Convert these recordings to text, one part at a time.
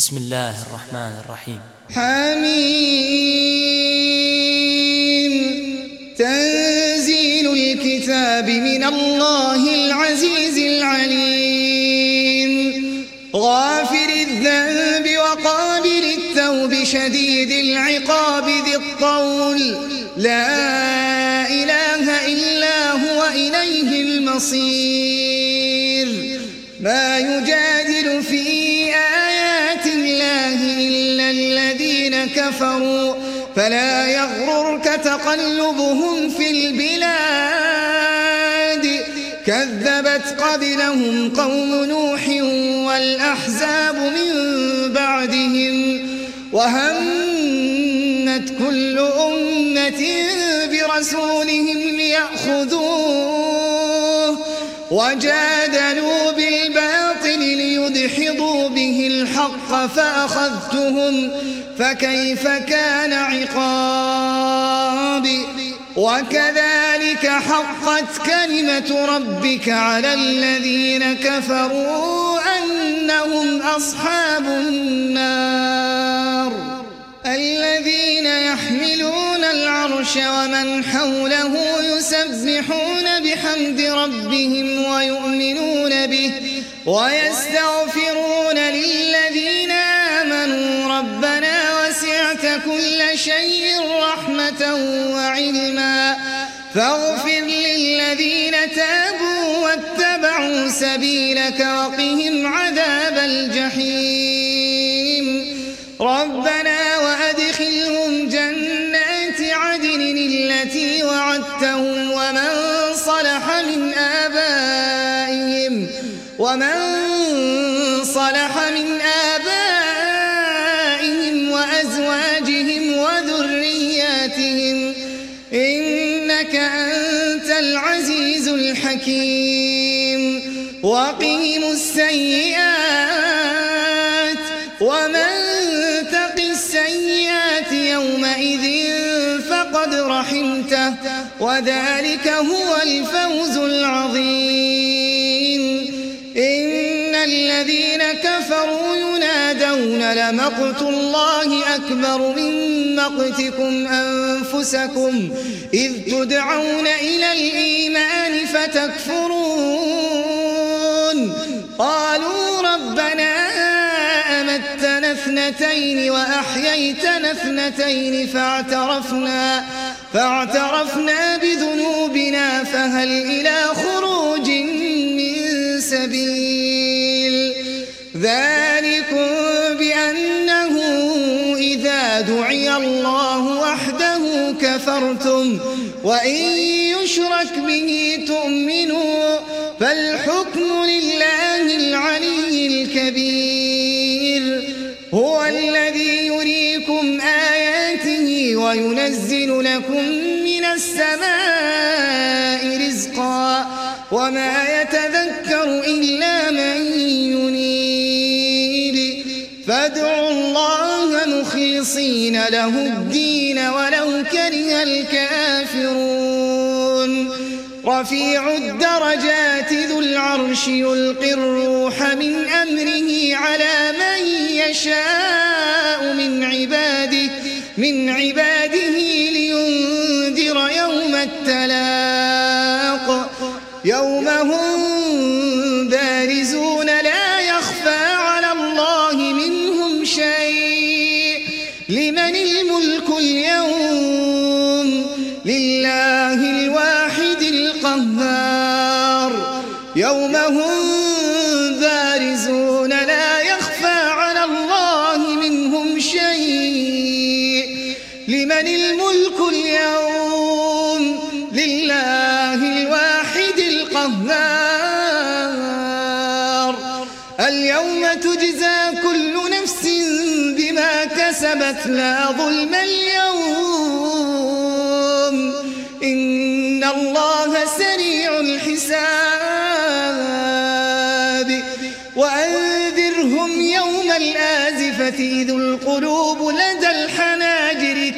بسم الله الرحمن الرحيم. حميم. تنزيل الكتاب من الله العزيز العليم. غافر الذنب وقابل التوب شديد العقاب ذي الطول. لا إله إلا هو إليه المصير. ما يجادل في آيات الله إلا الذين كفروا فلا يغررك تقلبهم في البلاد. كذبت قبلهم قوم نوح والأحزاب من بعدهم وهمت كل أمة برسولهم ليأخذوه وجادلوا بالباطل ليدحضوا به الحق فأخذتهم فكيف كان عقابي. وكذلك حقت كلمة ربك على الذين كفروا أنهم أصحاب النار. الذين يحملون العرش ومن حوله يسبحون بحمد ربهم ويؤمنون به ويستغفرون للذين آمنوا ربنا وسعت كل شيء رحمة وعلما فاغفر للذين تابوا واتبعوا سبيلك وقهم عذاب الجحيم. ربنا وأدخلهم جنات عدن التي وعدتهم ومن صلح من آبائهم وأزواجهم وذرياتهم إنك أنت العزيز الحكيم. وقهم السيئات ومن تق السيئات يومئذ فقد رحمته وذلك هو الفوز العظيم. إن الذين كفروا ينادون لمقت الله أكبر من مقتكم أنفسكم إذ تدعون إلى الإيمان فتكفرون. قالوا ربنا أمتنا اثنتين وأحييتنا اثنتين فاعترفنا بذنوبنا فهل إلى خروج من سبيل. ذلكم بأنه إذا دعي الله وحده كفرتم وإن يشرك به تؤمنوا فالحكم لله العلي الكبير. هو الذي يريكم آياته وينزل لكم من السماء رزقا وما يتذكر إلا من ينيب. فادعوا الله مخلصين له الدين ولو كره الكافرون. رفيع الدرجات ذو العرش يلقي الروح من أمره على من يشاء من عباده لينذر يوم التلاق يوم هم بارزون لا يخفى على الله منهم شيء. لمن الملك اليوم لله الواحد القهار. يوم هم بارزون لا يخفى على الله منهم شيء. لمن الملك اليوم لله الواحد القهار. اليوم تجزى كل نفس بما كسبت لا ظلم اليوم إن الله سريع الحساب. وأنذرهم يوم الآزفة إذ القلوب لدى الحناجر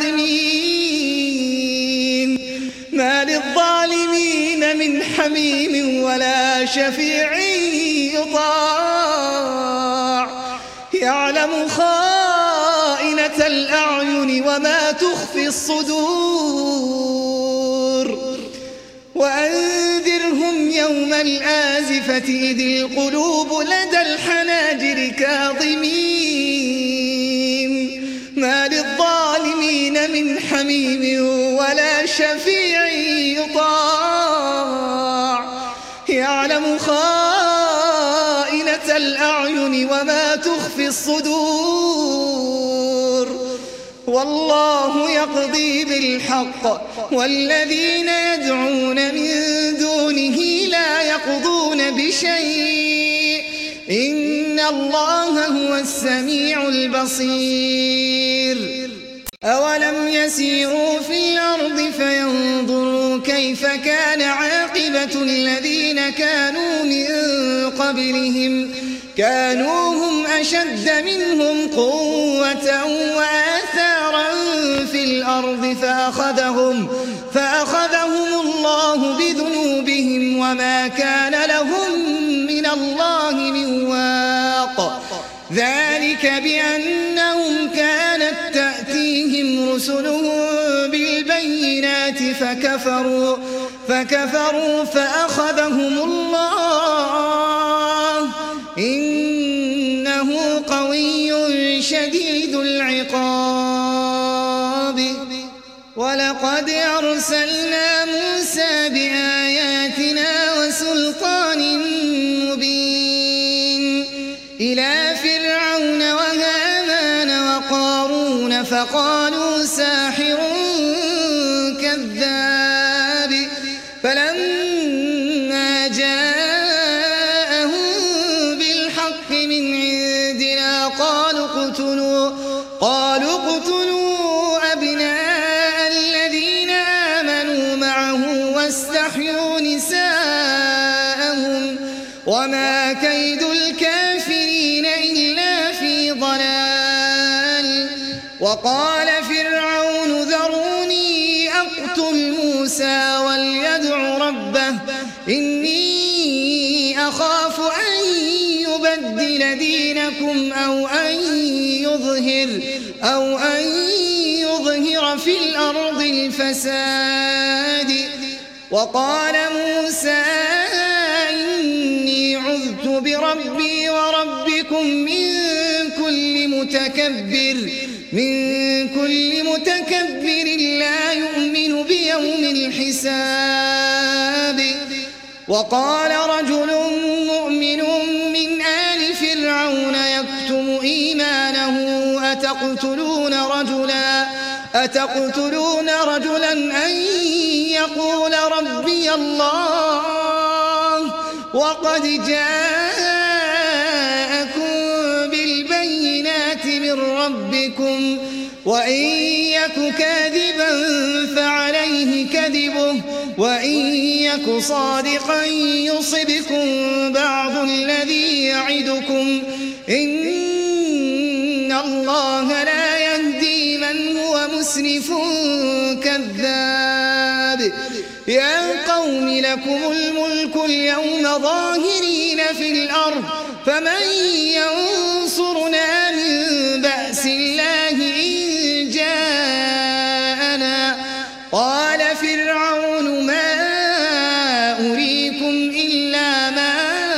كاظمين ما للظالمين من حميم ولا شفيع يطاع. يعلم يعلم خائنة الأعين وما تخفي الصدور وأنذرهم يوم الآزفة إذ القلوب لدى الحناجر كاظمين ما للظالمين من حميم ولا شفيع يطاع يعلم خائنة الأعين وما تخفي الصدور والله يقضي بالحق والذين يدعون من دونه لا يقضون بشيء إن الله هو السميع البصير أولم يسيروا في الأرض فينظروا كيف كان عاقبة الذين كانوا من قبلهم كانوا هم أشد منهم قوة وآثارا في الأرض فأخذهم الله بذنوبهم وما كان لهم من الله من واق ذلك بأنهم كانت تأتيهم رسلهم بالبينات فكفروا فأخذهم الله إنه قوي شديد العقاب ولقد أرسلنا موسى بآياتنا وسلطان مبين إلى فرعون وهامان وقارون فقالوا ساحر كذاب فلما جاءهم بالحق من عندنا قالوا اقتلوا أبناء الذين آمنوا معه واستحيوا نساءهم وما كيد الكافرين إلا في ضلال وقال فرعون ذروني أقتل موسى وليدع ربه إني أخاف أن يبدل دينكم أو أن يظهر في الأرض الفساد وقال موسى إني عذت بربي وربكم من كل متكبر لا يؤمن بيوم الحساب وقال رجل مؤمن من آل فرعون يكتم إيمانه أتقتلون رجلا أن يقول ربي الله وقد جاءكم بالبينات من ربكم وإن يك كاذبا فعليه كذبه وإن يك صادقا يصبكم بعض الذي يعدكم إن الله لا يهدي من هو مسرف كذاب يا قوم لكم الملك اليوم ظاهرين في الأرض فمن ينصرنا من بأس الله إن جاءنا قال فرعون ما أريكم إلا ما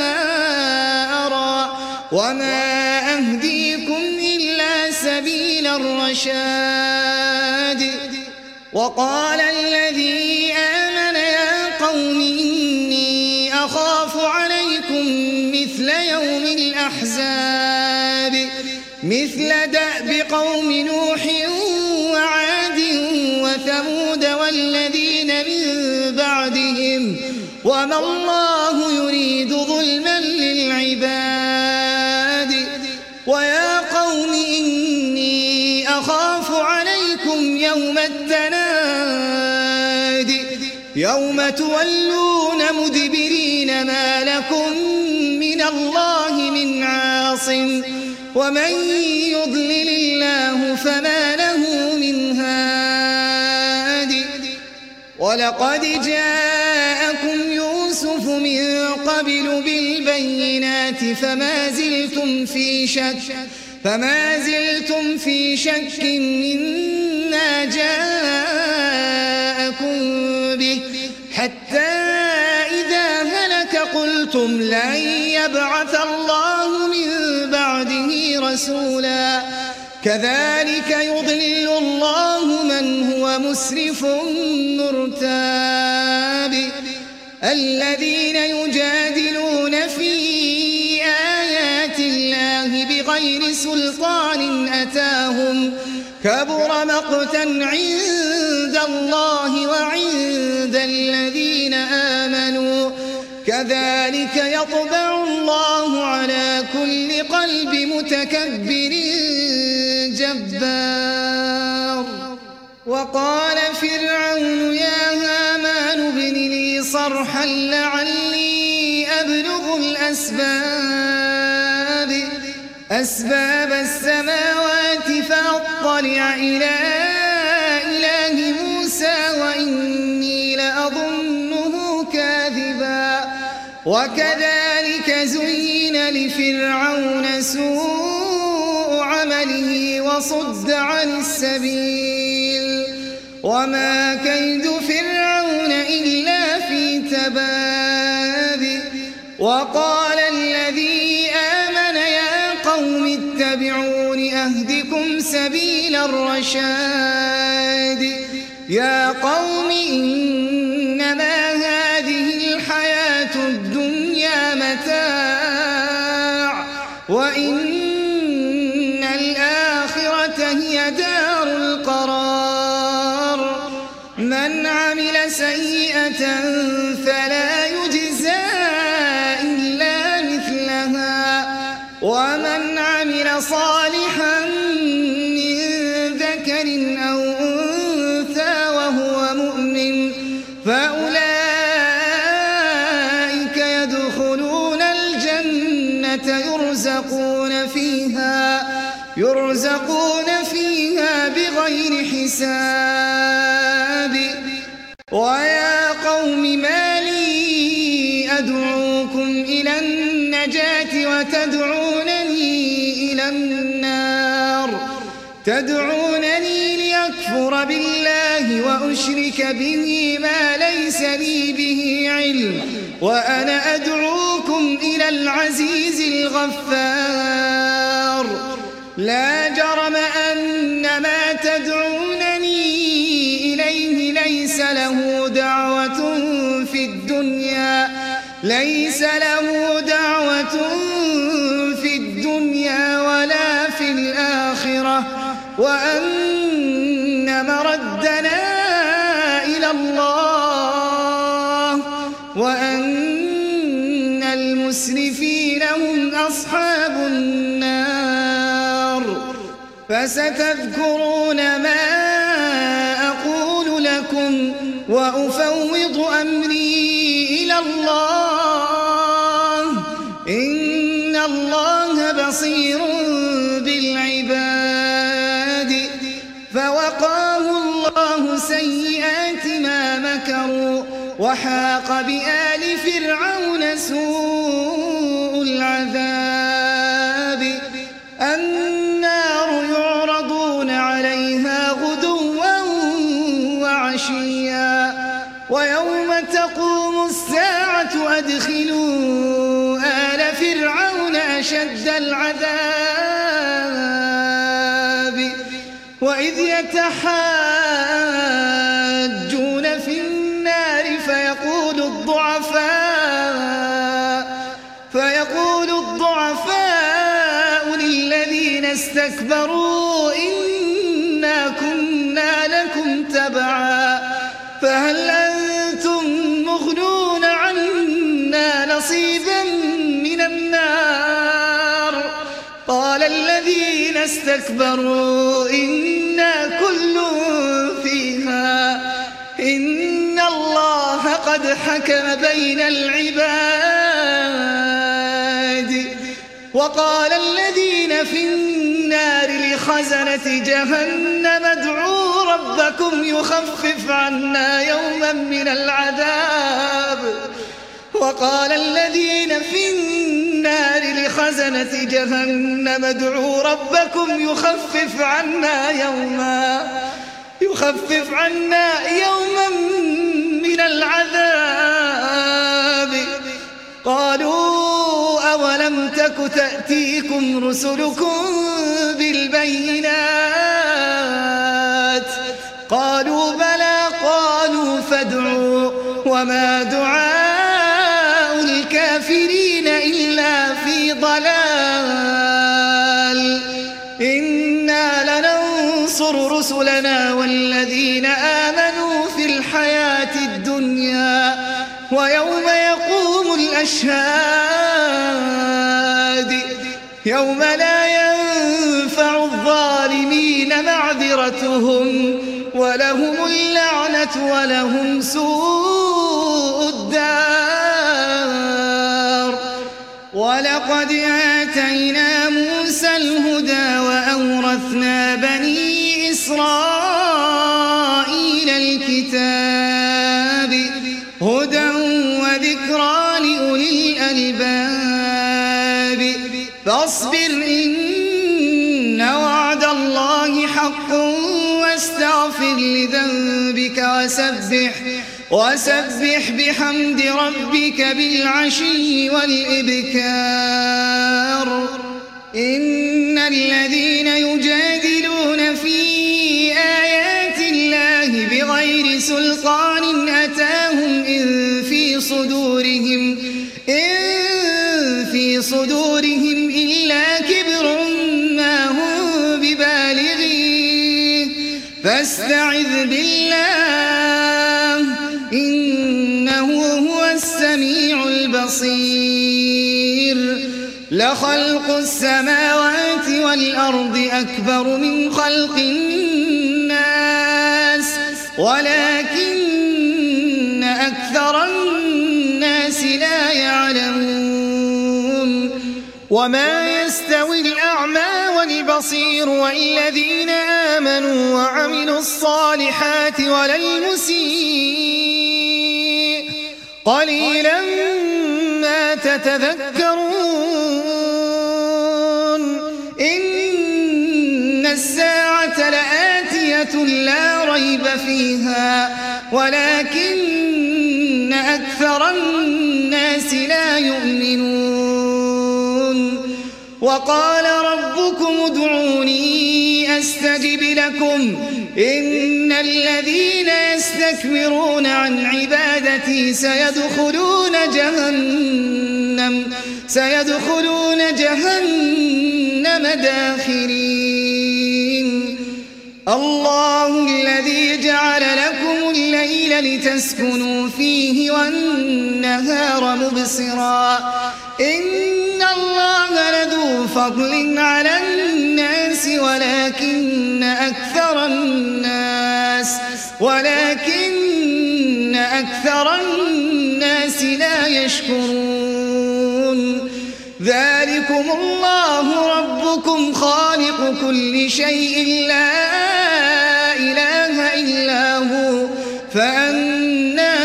أرى وما أهديكم إلا سبيل الرشاد وقال الذي آمن يا قوم إني أخاف عليكم مثل يوم الأحزاب مثل دأب قوم نوح وعاد وثمود والذين من بعدهم وما الله يريد ظلما للعباد ويا قوم إني أخاف عليكم يوم التناد يوم تولون مدبرين ما لكم من الله من عاصم ومن يضلل الله فما له من هاد ولقد جاءكم يوسف من قبل بالبينات فما زلتم فما زلتم في شك مما جاءكم به حتى إذا هلك قلتم لن يبعث الله من بعده رسولا كذلك يضل الله من هو مسرف مرتاب الذين يجادلون في آيات الله بغير سلطان أتاهم كبر مقتا عند الله وعند الذين آمنوا كذلك يطبع الله على كل قلب متكبر جبار وقال فرعون يا هامان ابن لي صرحا لعلي أبلغ أسباب السماوات فأطلع إلى إله موسى وإني لأظنه كاذبا وكذلك زين لفرعون سوء عمله وصد عن السبيل وما كيد فرعون إلا في تباب وقال الذي آمن يا قوم اتبعون أهدكم سبيل الرشاد يا قوم إنما هذه الحياة الدنيا متاع وإن الآخرة هي دار القرار من عمل سيئة فلا يجزى إلا مثلها ومن عمل صالحا من ذكر أو أنثى وهو مؤمن فأولئك يدخلون الجنة يرزقون فيها بغير حساب ويا قوم ما لي أدعوكم إلى النجاة وتدعونني إلى النار تدعونني ليكفر بالله وأشرك به ما ليس لي به علم وأنا أدعوكم إلى العزيز الغفار لا جرم أن ما تدعونني إليه ليس له دعوة في الدنيا ولا في الآخرة وأن مردنا إلى الله وأن المسرفين هم أصحاب النار فستذكرون ما أقول لكم وأفوض أمري إلى الله إن الله بصير بالعباد فوقاه الله سيئات ما مكروا وحاق بآل فرعون سوء العذاب النار يعرضون عليها غدوا وعشيا ويوم تقوم الساعة أدخلوا آل فرعون أشد العذاب وإذ يتحاجون في النار فيقول الضعفاء للذين استكبروا إنا كنا لكم تبعا فهل أنتم مغنون عنا نصيبا من النار قال الذين استكبروا إنا كل فيها إن الله قد حكم بين العباد وقال الذين في النار لخزنة جهنم ادعوا ربكم يخفف عنا يوما من العذاب وقال الذين في النار لخزنة جهنم ادعوا ربكم يخفف عنا يوما من العذاب. قالوا أولم تك تأتيكم رسلكم بالبينات قالوا بلى قالوا فادعوا وما دعاء الكافرين إلا في ضلال. إنا لننصر رسلنا والذين آمنوا في الحياة الدنيا ويوم يقوم الأشهاد يوم لا ينفع الظالمين معذرتهم ولهم اللعنة ولهم سوء الدار. ولقد آتينا موسى الهدى وأورثنا بني إسرائيل الكتاب هدى وذكرى لأولي الألباب. فاصبر إن وعد الله حق واستغفر لذنبك وسبح بحمد ربك بالعشي والإبكار. إن الذين يجادلون في آيات الله بغير سلطان أتاهم إن في صدورهم إلا كبر ما هم ببالغيه فاستعذ بالله إنه هو السميع البصير. لخلق السماوات والأرض أكبر من خلق الناس ولكن أكثر الناس لا يعلمون. وما يستوي الأعمى والبصير والذين آمنوا وعملوا الصالحات ولا المسيء قليلا ما تتذكرون. إن الساعة لآتية لا ريب فيها ولكن أكثر الناس لا يؤمنون. وقال ربكم ادعوني أستجب لكم إن الذين يستكبرون عن عبادتي سيدخلون جهنم داخرين. الله الذي جعل لكم الليل لتسكنوا فيه والنهار مبصرا إن الله لذو فضل على الناس ولكن أكثر الناس لا يشكرون. ذلكم الله ربكم خالق كل شيء لا إله إلا هو فأنى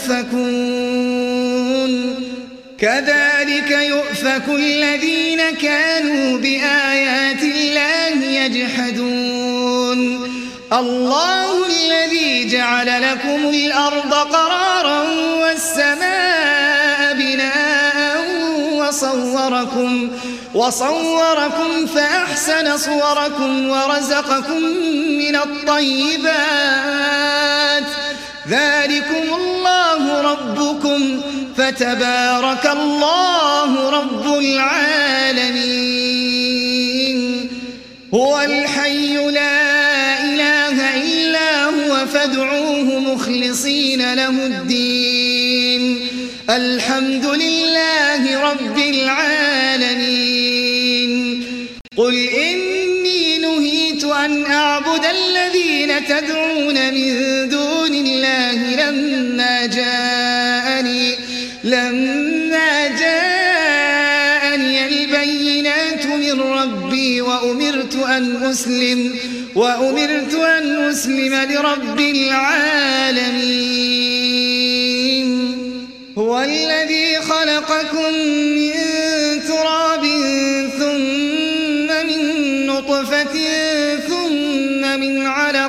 تؤفكون. كذلك يؤفك الذين كانوا بآيات الله يجحدون. الله الذي جعل لكم الأرض قرارا والسماء بناء وصوركم فأحسن صوركم ورزقكم من الطيبات. ذلكم الله ربكم فتبارك الله رب العالمين. هو الحي لا إله إلا هو فادعوه مخلصين له الدين الحمد لله رب العالمين. قل إني نهيت أن أعبد الذين تدعون من دون الله لما جاءني البينات من ربي وأمرت أن أسلم لرب العالمين. هو هو الذي خلقكم من تراب ثم من نطفة ثم من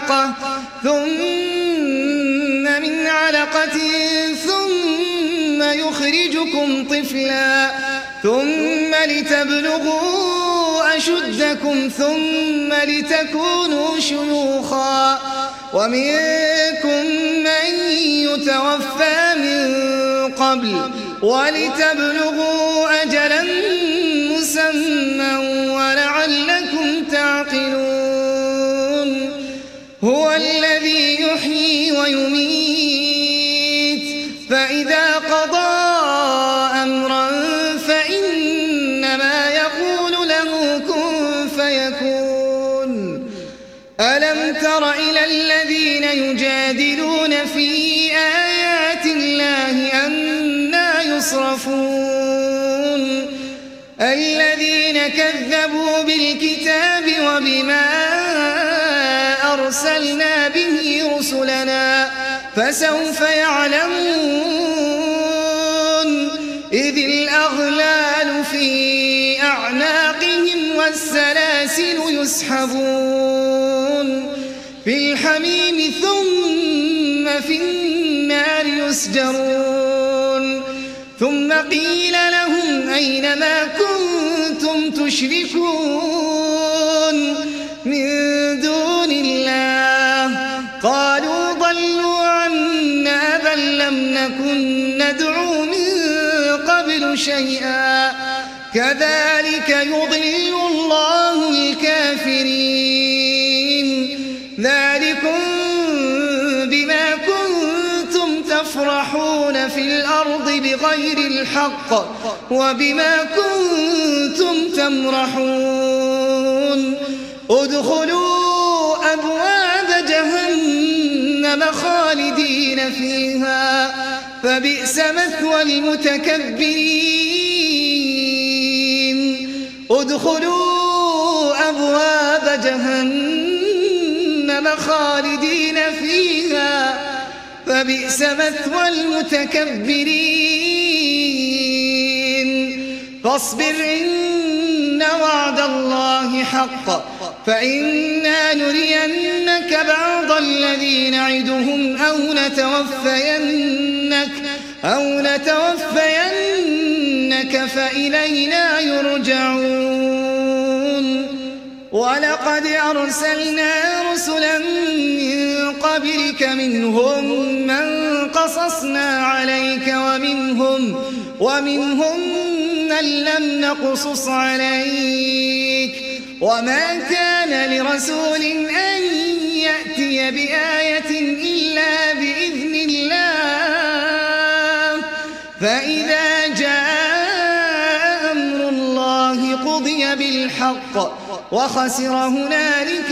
علقة ثم يخرجكم طفلا ثم لتبلغوا أشدكم ثم لتكونوا شيوخا ومنكم من يتوفى من قبل ولتبلغوا أجلا مسمى ولعلكم تعقلون هو الذي يحيي ويميت فإذا قضى أمرا فإنما يقول له كن فيكون ألم تر إلى الذين يجادلون في آيات الله أنى يصرفون الذين كذبوا بالكتاب وبما أرسلنا به رسلنا فسوف يعلمون إذ الأغلال في أعناقهم والسلاسل يسحبون في الحميم ثم في النار يسجرون ثم قيل لهم أين ما كنتم تشركون من دون الله قالوا ضلوا عنا بل لم نكن ندعو من قبل شيئا كذلك يضل الله الكافرين ذلكم بما كنتم تفرحون في الأرض بغير الحق وبما كنتم تمرحون ادخلوا أبواب جهنم خالدين فيها فبئس مثوى المتكبرين ادخلوا أبواب جهنم خالدين فيها فبئس مثوى المتكبرين فاصبر إن وعد الله حق فإنا نرينك بعض الذي نعدهم أو نتوفينك فإلينا يرجعون ولقد أرسلنا رسلا من قبلك منهم من قصصنا عليك ومنهم من لم نقصص عليك وما كان لرسول أن يأتي بآية إلا بإذن الله فإذا جاء أمر الله قضي بالحق وخسر هنالك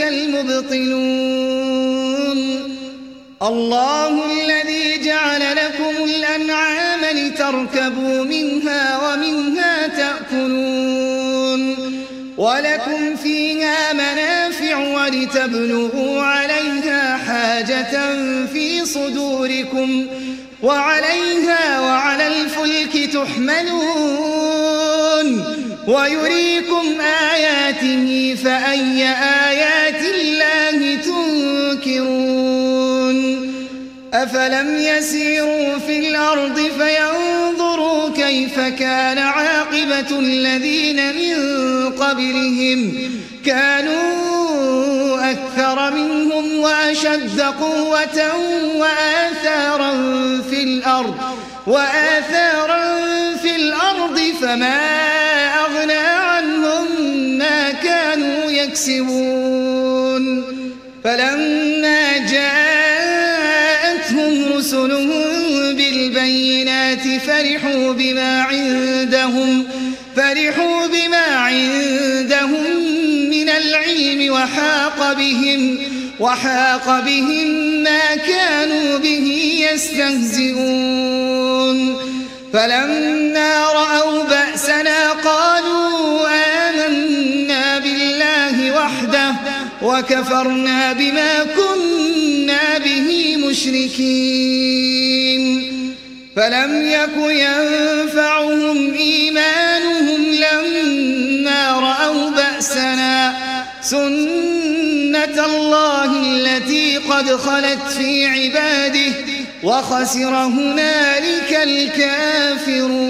المبطلون الله الذي جعل لكم الأنعام لتركبوا منها ومنها تأكلون ولكم فيها منافع ولتبلغوا عليها حاجة في صدوركم وعليها وعلى الفلك تحملون ويريكم آياته فأي آيات الله تنكرون أفلم يسيروا في الأرض فينظروا كيف كان عاقبة الذين من قبلهم كانوا أكثر منهم وأشد قوة وآثارا في الأرض فما أغنى عنهم ما كانوا يكسبون فلما جاءتهم رسلهم بالبينات فرحوا بما عندهم من العلم وحاق بهم ما كانوا به يستهزئون فلما رأوا بأسنا قالوا آمنا بالله وحده وكفرنا بما كنا به مشركين فلم يك ينفعهم إيمانهم لما رأوا بأسنا سنة الله التي قد خلت في عباده وخسر هنالك الكافرون.